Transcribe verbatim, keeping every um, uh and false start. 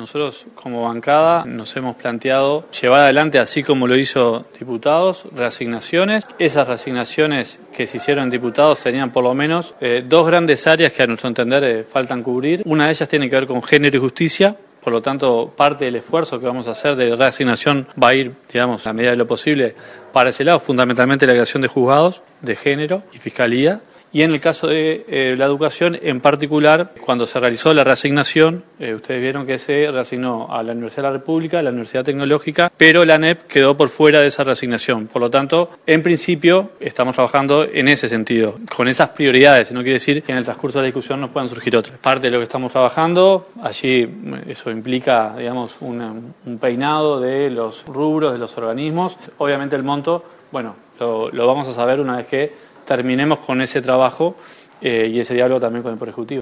Nosotros como bancada nos hemos planteado llevar adelante, así como lo hizo diputados, reasignaciones. Esas reasignaciones que se hicieron en diputados tenían por lo menos eh, dos grandes áreas que a nuestro entender eh, faltan cubrir. Una de ellas tiene que ver con género y justicia. Por lo tanto, parte del esfuerzo que vamos a hacer de reasignación va a ir, digamos, a medida de lo posible para ese lado, fundamentalmente la creación de juzgados de género y fiscalía. Y en el caso de eh, la educación, en particular, cuando se realizó la reasignación, eh, ustedes vieron que se reasignó a la Universidad de la República, a la Universidad Tecnológica, pero la A N E P quedó por fuera de esa reasignación. Por lo tanto, en principio, estamos trabajando en ese sentido, con esas prioridades. No quiere decir que en el transcurso de la discusión no puedan surgir otras. Parte de lo que estamos trabajando, allí eso implica, digamos, una, un peinado de los rubros, de los organismos. Obviamente el monto, bueno, lo, lo vamos a saber una vez que terminemos con ese trabajo eh, y ese diálogo también con el Poder Ejecutivo.